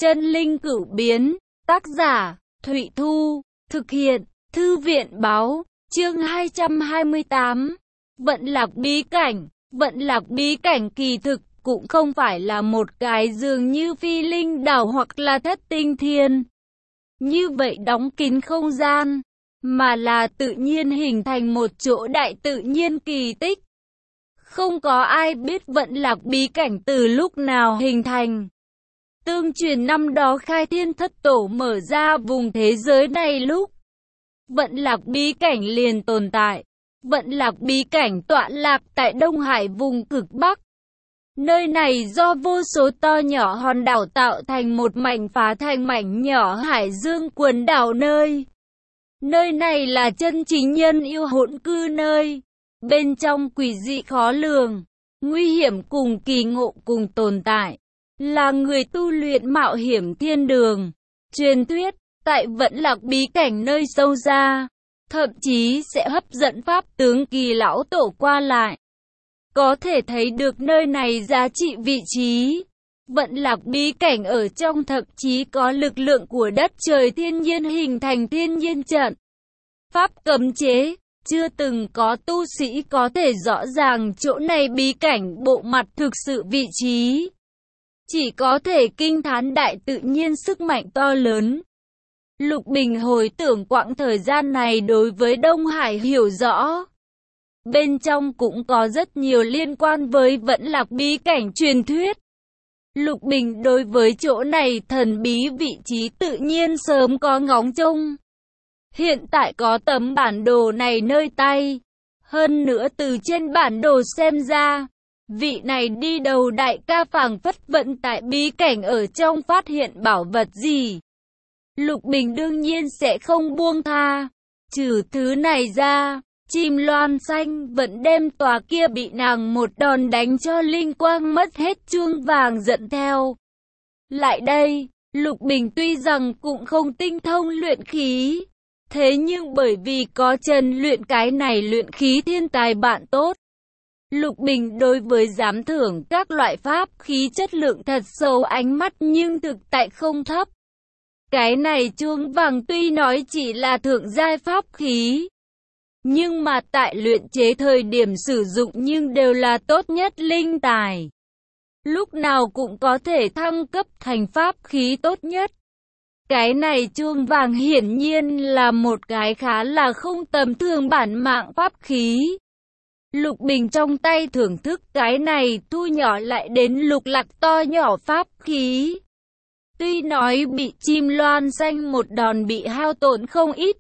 Chân linh cửu biến, tác giả, Thụy Thu, thực hiện, Thư viện báo, chương 228. Vận lạc bí cảnh. Vận lạc bí cảnh kỳ thực cũng không phải là một cái dường như phi linh đảo hoặc là thất tinh thiên. Như vậy đóng kín không gian, mà là tự nhiên hình thành một chỗ đại tự nhiên kỳ tích. Không có ai biết vận lạc bí cảnh từ lúc nào hình thành. Tương truyền năm đó Khai Thiên Thất Tổ mở ra vùng thế giới này lúc vận lạc bí cảnh liền tồn tại. Vận lạc bí cảnh tọa lạc tại Đông Hải vùng cực Bắc. Nơi này do vô số to nhỏ hòn đảo tạo thành một mảnh phá thành mảnh nhỏ hải dương quần đảo nơi. Nơi này là chân chính nhân yêu hỗn cư nơi. Bên trong quỷ dị khó lường, nguy hiểm cùng kỳ ngộ cùng tồn tại. Là người tu luyện mạo hiểm thiên đường. Truyền thuyết, tại vận lạc bí cảnh nơi sâu xa, thậm chí sẽ hấp dẫn pháp tướng kỳ lão tổ qua lại. Có thể thấy được nơi này giá trị vị trí. Vận lạc bí cảnh ở trong thậm chí có lực lượng của đất trời thiên nhiên hình thành thiên nhiên trận. Pháp cấm chế, chưa từng có tu sĩ có thể rõ ràng chỗ này bí cảnh bộ mặt thực sự vị trí. Chỉ có thể kinh thán đại tự nhiên sức mạnh to lớn. Lục Bình hồi tưởng quãng thời gian này đối với Đông Hải hiểu rõ. Bên trong cũng có rất nhiều liên quan với vận lạc bí cảnh truyền thuyết. Lục Bình đối với chỗ này thần bí vị trí tự nhiên sớm có ngóng trông. Hiện tại có tấm bản đồ này nơi tay. Hơn nữa từ trên bản đồ xem ra, vị này đi đầu đại ca phảng phất vận tại bí cảnh ở trong phát hiện bảo vật gì. Lục Bình đương nhiên sẽ không buông tha. Trừ thứ này ra, chim loan xanh vẫn đem tòa kia bị nàng một đòn đánh cho linh quang mất hết chuông vàng dẫn theo. Lại đây, Lục Bình tuy rằng cũng không tinh thông luyện khí. Thế nhưng bởi vì có Trần luyện cái này luyện khí thiên tài bạn tốt. Lục Bình đối với giám thưởng các loại pháp khí chất lượng thật sâu ánh mắt nhưng thực tại không thấp. Cái này chuông vàng tuy nói chỉ là thượng giai pháp khí, nhưng mà tại luyện chế thời điểm sử dụng nhưng đều là tốt nhất linh tài. Lúc nào cũng có thể thăng cấp thành pháp khí tốt nhất. Cái này chuông vàng hiển nhiên là một cái khá là không tầm thường bản mạng pháp khí. Lục Bình trong tay thưởng thức cái này thu nhỏ lại đến lục lạc to nhỏ pháp khí. Tuy nói bị chim loan xanh một đòn bị hao tổn không ít.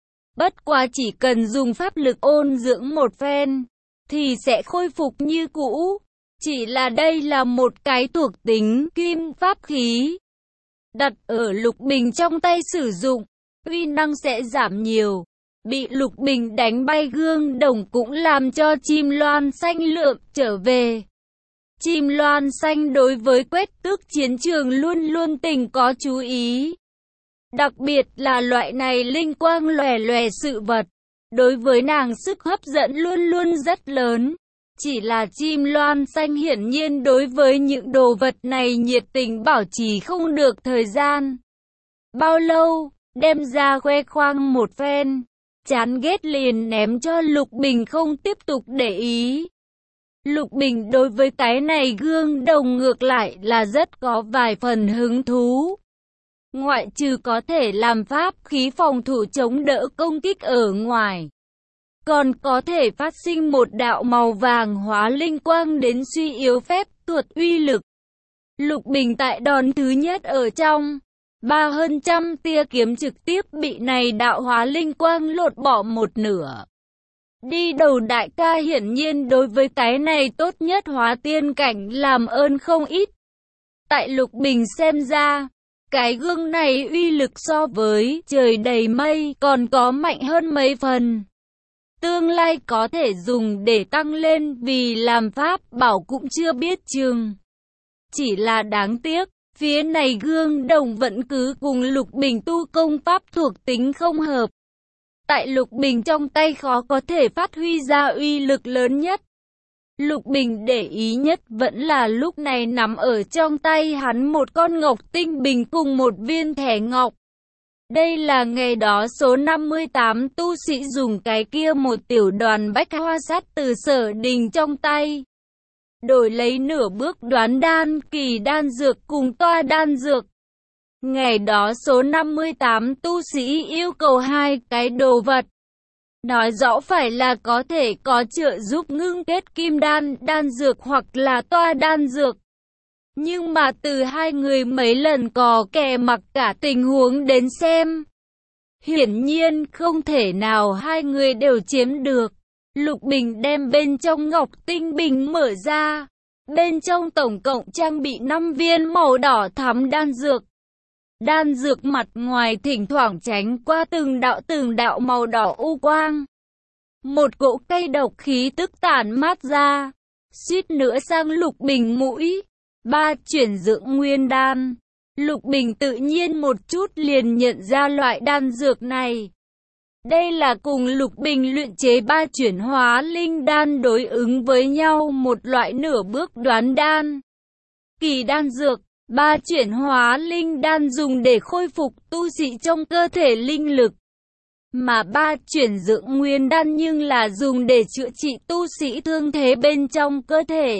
Bất quá chỉ cần dùng pháp lực ôn dưỡng một phen, thì sẽ khôi phục như cũ. Chỉ là đây là một cái thuộc tính kim pháp khí. Đặt ở Lục Bình trong tay sử dụng, uy năng sẽ giảm nhiều. Bị Lục Bình đánh bay gương đồng cũng làm cho chim loan xanh lượm trở về. Chim loan xanh đối với quét tước chiến trường luôn luôn tình có chú ý. Đặc biệt là loại này linh quang lòe lòe sự vật. Đối với nàng sức hấp dẫn luôn luôn rất lớn. Chỉ là chim loan xanh hiển nhiên đối với những đồ vật này nhiệt tình bảo trì không được thời gian. Bao lâu, đem ra khoe khoang một phen. Chán ghét liền ném cho Lục Bình không tiếp tục để ý. Lục Bình đối với cái này gương đồng ngược lại là rất có vài phần hứng thú. Ngoại trừ có thể làm pháp khí phòng thủ chống đỡ công kích ở ngoài, còn có thể phát sinh một đạo màu vàng hóa linh quang đến suy yếu phép thuật uy lực. Lục Bình tại đòn thứ nhất ở trong, hơn trăm tia kiếm trực tiếp bị này đạo hóa linh quang lột bỏ một nửa. Đi đầu đại ca hiển nhiên đối với cái này tốt nhất hóa tiên cảnh làm ơn không ít. Tại Lục Bình xem ra, cái gương này uy lực so với trời đầy mây còn có mạnh hơn mấy phần. Tương lai có thể dùng để tăng lên vì làm pháp bảo cũng chưa biết chừng. Chỉ là đáng tiếc, phía này gương đồng vẫn cứ cùng Lục Bình tu công pháp thuộc tính không hợp. Tại Lục Bình trong tay khó có thể phát huy ra uy lực lớn nhất. Lục Bình để ý nhất vẫn là lúc này nắm ở trong tay hắn một con ngọc tinh bình cùng một viên thẻ ngọc. Đây là ngày đó số 58 tu sĩ dùng cái kia một tiểu đoàn bách hoa sắt từ Sở Đình trong tay, đổi lấy nửa bước đoán đan kỳ đan dược cùng toa đan dược. Ngày đó số 58 tu sĩ yêu cầu hai cái đồ vật. Nói rõ phải là có thể có trợ giúp ngưng kết kim đan, đan dược hoặc là toa đan dược. Nhưng mà từ hai người mấy lần có kẻ mặc cả tình huống đến xem, hiển nhiên không thể nào hai người đều chiếm được. Lục Bình đem bên trong ngọc tinh bình mở ra. Bên trong tổng cộng trang bị 5 viên màu đỏ thắm đan dược. Đan dược mặt ngoài thỉnh thoảng tránh qua từng đạo màu đỏ u quang. Một cỗ cây độc khí tức tản mát ra, suýt nữa sang Lục Bình mũi. 3 chuyển dưỡng nguyên đan. Lục Bình tự nhiên một chút liền nhận ra loại đan dược này. Đây là cùng Lục Bình luyện chế 3 chuyển hóa linh đan đối ứng với nhau một loại nửa bước đoán đan. Kỳ đan dược, 3 chuyển hóa linh đan dùng để khôi phục tu sĩ trong cơ thể linh lực. Mà 3 chuyển dưỡng nguyên đan nhưng là dùng để chữa trị tu sĩ thương thế bên trong cơ thể.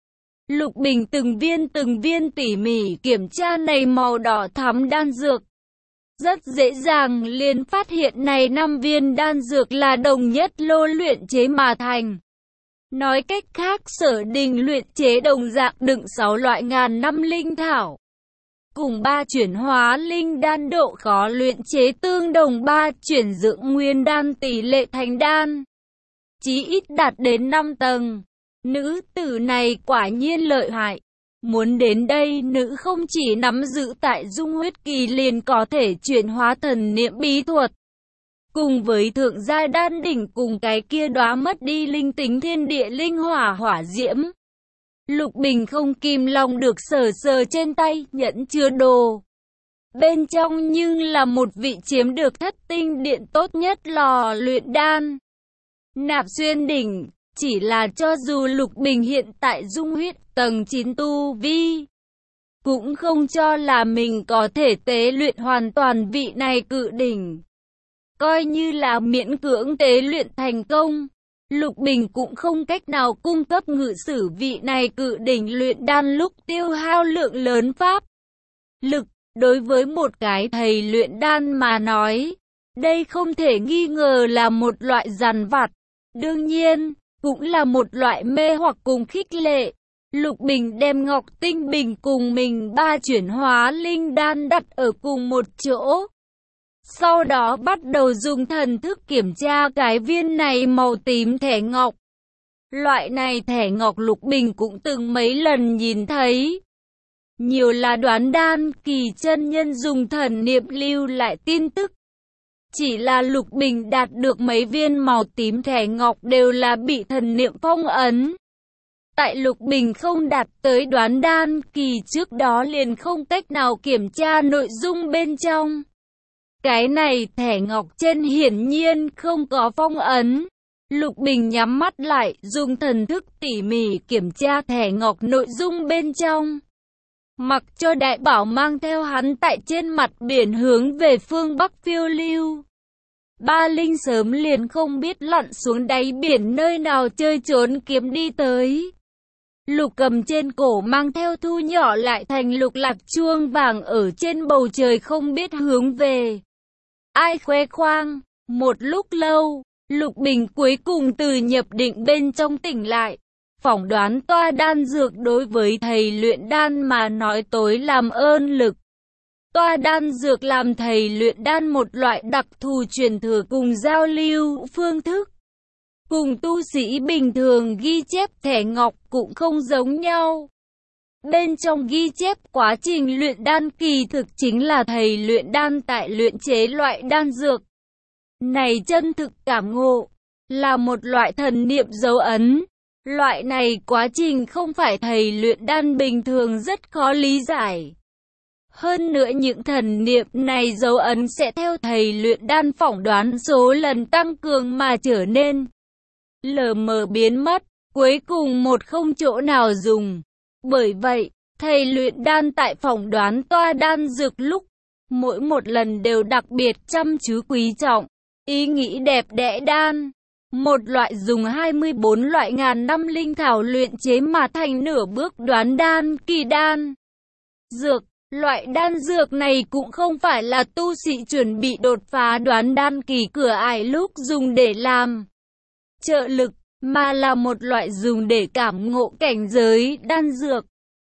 Lục Bình từng viên tỉ mỉ kiểm tra này màu đỏ thắm đan dược. Rất dễ dàng liền phát hiện này 5 viên đan dược là đồng nhất lô luyện chế mà thành. Nói cách khác Sở Đình luyện chế đồng dạng đựng 6 loại ngàn năm linh thảo. Cùng 3 chuyển hóa linh đan độ khó luyện chế tương đồng 3 chuyển dưỡng nguyên đan tỷ lệ thành đan. Chí ít đạt đến 5 tầng. Nữ tử này quả nhiên lợi hại. Muốn đến đây nữ không chỉ nắm giữ tại dung huyết kỳ liền có thể chuyển hóa thần niệm bí thuật. Cùng với thượng giai đan đỉnh cùng cái kia đóa mất đi linh tính thiên địa linh hỏa hỏa diễm. Lục Bình không kìm lòng được sờ trên tay nhẫn chứa đồ. Bên trong nhưng là một vị chiếm được thất tinh điện tốt nhất lò luyện đan. Nạp xuyên đỉnh. Chỉ là cho dù Lục Bình hiện tại dung huyết tầng 9 tu vi, cũng không cho là mình có thể tế luyện hoàn toàn vị này cự đỉnh. Coi như là miễn cưỡng tế luyện thành công, Lục Bình cũng không cách nào cung cấp ngự sử vị này cự đỉnh luyện đan lúc tiêu hao lượng lớn pháp lực. Đối với một cái thầy luyện đan mà nói, đây không thể nghi ngờ là một loại dằn vặt. Đương nhiên, cũng là một loại mê hoặc cùng khích lệ. Lục Bình đem ngọc tinh bình cùng mình 3 chuyển hóa linh đan đặt ở cùng một chỗ. Sau đó bắt đầu dùng thần thức kiểm tra cái viên này màu tím thẻ ngọc. Loại này thẻ ngọc Lục Bình cũng từng mấy lần nhìn thấy. Nhiều là đoán đan kỳ chân nhân dùng thần niệm lưu lại tin tức. Chỉ là Lục Bình đạt được mấy viên màu tím thẻ ngọc đều là bị thần niệm phong ấn. Tại Lục Bình không đạt tới đoán đan kỳ trước đó liền không cách nào kiểm tra nội dung bên trong. Cái này thẻ ngọc trên hiển nhiên không có phong ấn. Lục Bình nhắm mắt lại dùng thần thức tỉ mỉ kiểm tra thẻ ngọc nội dung bên trong. Mặc cho đại bảo mang theo hắn tại trên mặt biển hướng về phương Bắc phiêu lưu. Ba Linh sớm liền không biết lặn xuống đáy biển nơi nào chơi trốn kiếm đi tới. Lục cầm trên cổ mang theo thu nhỏ lại thành lục lạc chuông vàng ở trên bầu trời không biết hướng về ai khoe khoang. Một lúc lâu, Lục Bình cuối cùng từ nhập định bên trong tỉnh lại. Phỏng đoán toa đan dược đối với thầy luyện đan mà nói tối làm ơn lực. Toa đan dược làm thầy luyện đan một loại đặc thù truyền thừa cùng giao lưu phương thức. Cùng tu sĩ bình thường ghi chép thẻ ngọc cũng không giống nhau. Bên trong ghi chép quá trình luyện đan kỳ thực chính là thầy luyện đan tại luyện chế loại đan dược. Này chân thực cảm ngộ, là một loại thần niệm dấu ấn. Loại này quá trình không phải thầy luyện đan bình thường rất khó lý giải. Hơn nữa những thần niệm này dấu ấn sẽ theo thầy luyện đan phỏng đoán số lần tăng cường mà trở nên lờ mờ biến mất. cuối cùng một không chỗ nào dùng. Bởi vậy, thầy luyện đan tại phòng đoán toa đan dược lúc mỗi một lần đều đặc biệt chăm chú quý trọng, ý nghĩ đẹp đẽ đan. Một loại dùng 24 loại ngàn năm linh thảo luyện chế mà thành nửa bước đoán đan kỳ đan dược. Loại đan dược này cũng không phải là tu sĩ chuẩn bị đột phá đoán đan kỳ cửa ải lúc dùng để làm trợ lực, mà là một loại dùng để cảm ngộ cảnh giới đan dược.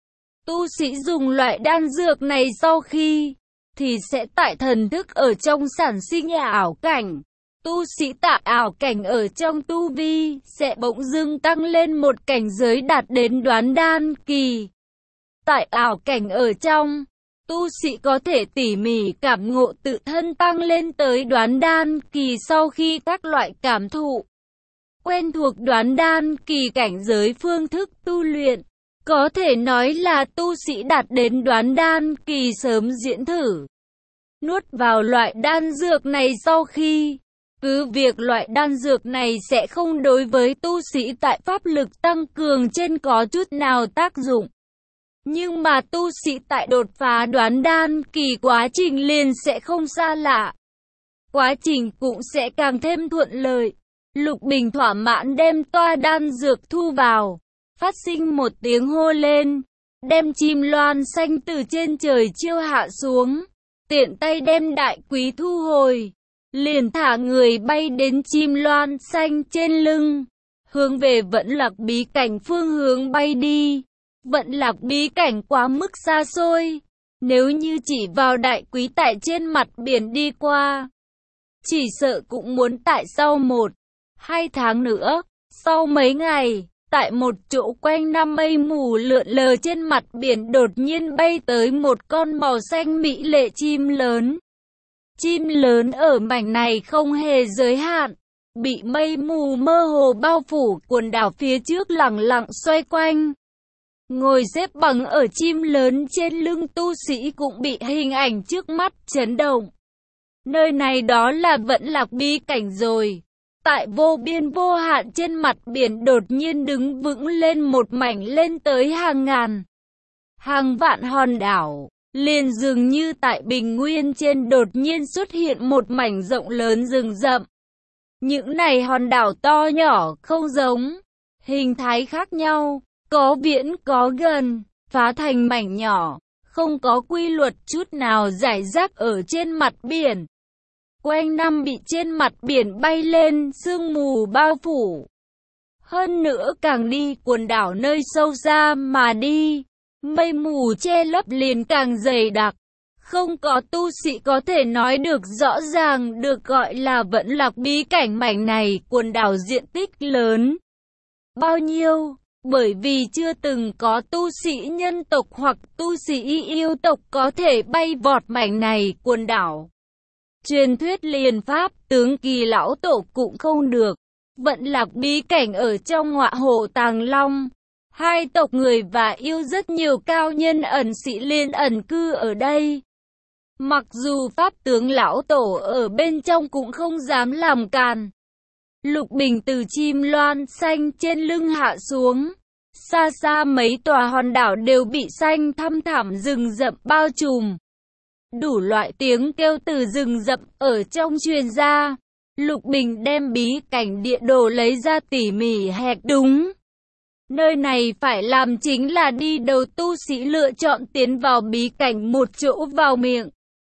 Tu sĩ dùng loại đan dược này sau khi thì sẽ tại thần thức ở trong sản sinh ảo cảnh. Tu sĩ tại ảo cảnh ở trong tu vi sẽ bỗng dưng tăng lên một cảnh giới đạt đến đoán đan kỳ. Tại ảo cảnh ở trong, tu sĩ có thể tỉ mỉ cảm ngộ tự thân tăng lên tới đoán đan kỳ sau khi các loại cảm thụ quen thuộc đoán đan kỳ cảnh giới phương thức tu luyện. Có thể nói là tu sĩ đạt đến đoán đan kỳ sớm diễn thử nuốt vào loại đan dược này sau khi cứ việc loại đan dược này sẽ không đối với tu sĩ tại pháp lực tăng cường trên có chút nào tác dụng. Nhưng mà tu sĩ tại đột phá đoán đan kỳ quá trình liền sẽ không xa lạ. Quá trình cũng sẽ càng thêm thuận lợi. Lục Bình thỏa mãn đem toa đan dược thu vào, phát sinh một tiếng hô lên, đem chim loan xanh từ trên trời chiêu hạ xuống, tiện tay đem đại quý thu hồi, liền thả người bay đến chim loan xanh trên lưng, hướng về Vẫn Lạc bí cảnh phương hướng bay đi. Vẫn Lạc bí cảnh quá mức xa xôi, nếu như chỉ vào đại quý tại trên mặt biển đi qua, chỉ sợ cũng muốn tại sau 1-2 tháng nữa. Sau mấy ngày, tại một chỗ quanh năm mây mù lượn lờ trên mặt biển đột nhiên bay tới một con màu xanh mỹ lệ chim lớn. Chim lớn ở mảnh này không hề giới hạn, bị mây mù mơ hồ bao phủ, quần đảo phía trước lẳng lặng xoay quanh. Ngồi xếp bằng ở chim lớn trên lưng tu sĩ cũng bị hình ảnh trước mắt chấn động. Nơi này đó là Vẫn Lạc bí cảnh rồi. Tại vô biên vô hạn trên mặt biển đột nhiên đứng vững lên một mảnh lên tới hàng ngàn, hàng vạn hòn đảo. Liền dường như tại bình nguyên trên đột nhiên xuất hiện một mảnh rộng lớn rừng rậm. Những này hòn đảo to nhỏ không giống, hình thái khác nhau, có viễn có gần, phá thành mảnh nhỏ, không có quy luật chút nào rải rác ở trên mặt biển. Quanh năm bị trên mặt biển bay lên sương mù bao phủ. Hơn nữa càng đi quần đảo nơi sâu xa mà đi, mây mù che lấp liền càng dày đặc. Không có tu sĩ có thể nói được rõ ràng được gọi là Vẫn Lạc bí cảnh mảnh này quần đảo diện tích lớn bao nhiêu, bởi vì chưa từng có tu sĩ nhân tộc hoặc tu sĩ yêu tộc có thể bay vọt mảnh này quần đảo. Truyền thuyết liền pháp tướng kỳ lão tổ cũng không được. Vẫn Lạc bí cảnh ở trong Ngọa Hổ Tàng Long, hai tộc người và yêu rất nhiều cao nhân ẩn sĩ liên ẩn cư ở đây. Mặc dù pháp tướng lão tổ ở bên trong cũng không dám làm càn. Lục Bình từ chim loan xanh trên lưng hạ xuống. Xa xa mấy tòa hòn đảo đều bị xanh thăm thẳm rừng rậm bao trùm. Đủ loại tiếng kêu từ rừng rậm ở trong truyền ra. Lục Bình đem bí cảnh địa đồ lấy ra tỉ mỉ hẹt đúng. Nơi này phải làm chính là đi đầu tu sĩ lựa chọn tiến vào bí cảnh một chỗ vào miệng.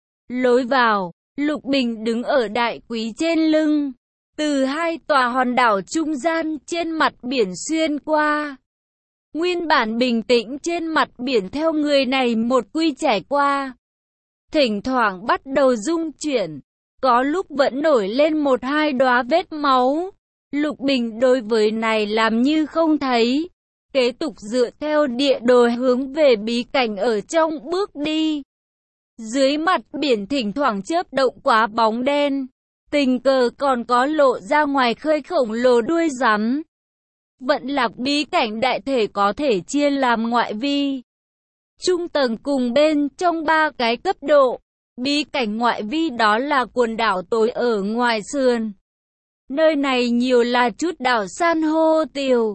Lối vào, Lục Bình đứng ở đại quý trên lưng, từ hai tòa hòn đảo trung gian trên mặt biển xuyên qua. Nguyên bản bình tĩnh trên mặt biển theo người này một quy trải qua. Thỉnh thoảng bắt đầu rung chuyển, có lúc vẫn nổi lên 1-2 đóa vết máu. Lục Bình đối với này làm như không thấy, kế tục dựa theo địa đồ hướng về bí cảnh ở trong bước đi. Dưới mặt biển thỉnh thoảng chớp động quá bóng đen, tình cờ còn có lộ ra ngoài khơi khổng lồ đuôi rắn. Vẫn Lạc bí cảnh đại thể có thể chia làm ngoại vi, trung tầng cùng bên trong 3 cái cấp độ. Bí cảnh ngoại vi đó là quần đảo tối ở ngoài sườn. Nơi này nhiều là chút đảo san hô tiều,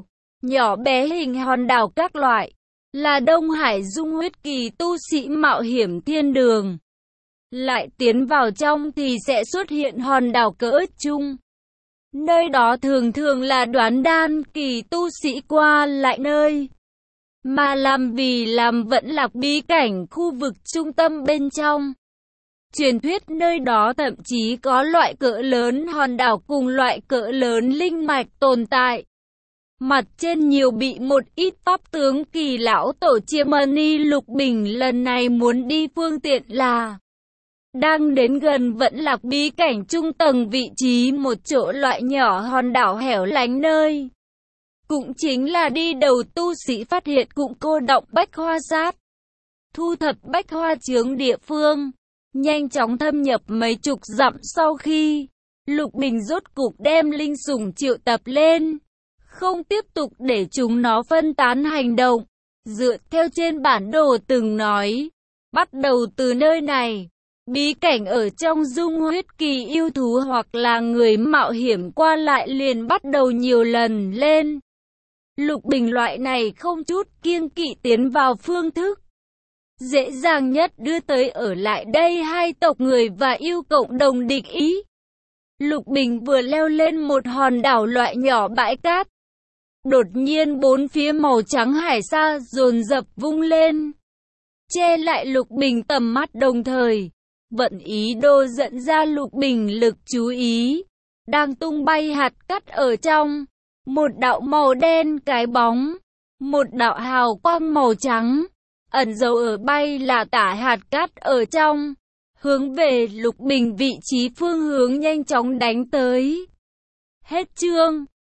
nhỏ bé hình hòn đảo các loại, là Đông Hải Dung huyết kỳ tu sĩ mạo hiểm thiên đường. Lại tiến vào trong thì sẽ xuất hiện hòn đảo cỡ trung. Nơi đó thường thường là Đoán Đan kỳ tu sĩ qua lại nơi mà làm Vẫn Lạc bí cảnh khu vực trung tâm bên trong. Truyền thuyết nơi đó thậm chí có loại cỡ lớn hòn đảo cùng loại cỡ lớn linh mạch tồn tại. Mặt trên nhiều bị một ít pháp tướng kỳ lão tổ chia mani. Lục Bình lần này muốn đi phương tiện là đang đến gần Vẫn Lạc bí cảnh trung tầng, vị trí một chỗ loại nhỏ hòn đảo hẻo lánh nơi. Cũng chính là đi đầu tu sĩ phát hiện cụm cô động bách hoa sát. Thu thập bách hoa chướng địa phương. Nhanh chóng thâm nhập mấy chục dặm sau khi Lục Bình rốt cục đem linh sủng triệu tập lên. Không tiếp tục để chúng nó phân tán hành động. Dựa theo trên bản đồ từng nói. Bắt đầu từ nơi này. Bí cảnh ở trong Dung huyết kỳ yêu thú hoặc là người mạo hiểm qua lại liền bắt đầu nhiều lần lên. Lục Bình loại này không chút kiêng kỵ tiến vào phương thức dễ dàng nhất đưa tới ở lại đây hai tộc người và yêu cộng đồng địch ý. Lục Bình vừa leo lên một hòn đảo loại nhỏ bãi cát. Đột nhiên bốn phía màu trắng hải sa dồn dập vung lên, che lại Lục Bình tầm mắt, đồng thời vận ý đồ dẫn ra Lục Bình lực chú ý. Đang tung bay hạt cát ở trong một đạo màu đen cái bóng, một đạo hào quang màu trắng ẩn dấu ở bay là tả hạt cát ở trong, hướng về Lục Bình vị trí phương hướng nhanh chóng đánh tới. Hết chương.